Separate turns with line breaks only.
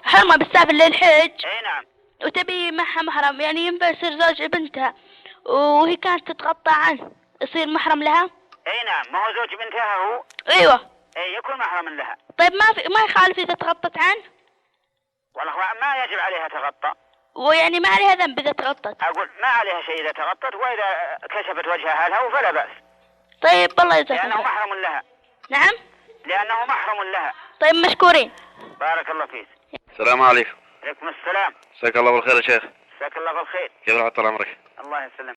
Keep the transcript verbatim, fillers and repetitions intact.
حرمة بالسافر للحج.
اي نعم.
وتبي معها محرم، يعني ينفع يصير زوج بنتها وهي كانت تتغطى عنه، يصير محرم لها؟
اي نعم، ما هو زوج بنتها هو.
ايوه.
اي يكون محرم لها.
طيب ما في ما يخالف اذا تغطت عنه؟
والله ما يجب عليها تغطى.
ويعني ما عليها ذنب اذا تغطت؟
اقول ما عليها شيء اذا تغطت، واذا كشفت وجهها لها فلا بأس.
طيب الله يجزاك
لانه محرم لها.
نعم.
لانه محرم لها.
طيب مشكورين.
بارك الله فيك.
السلام عليكم.
عليكم السلام.
مساك الله بالخير يا شيخ.
مساك الله بالخير.
كيف حال طال عمرك؟
الله يسلمك.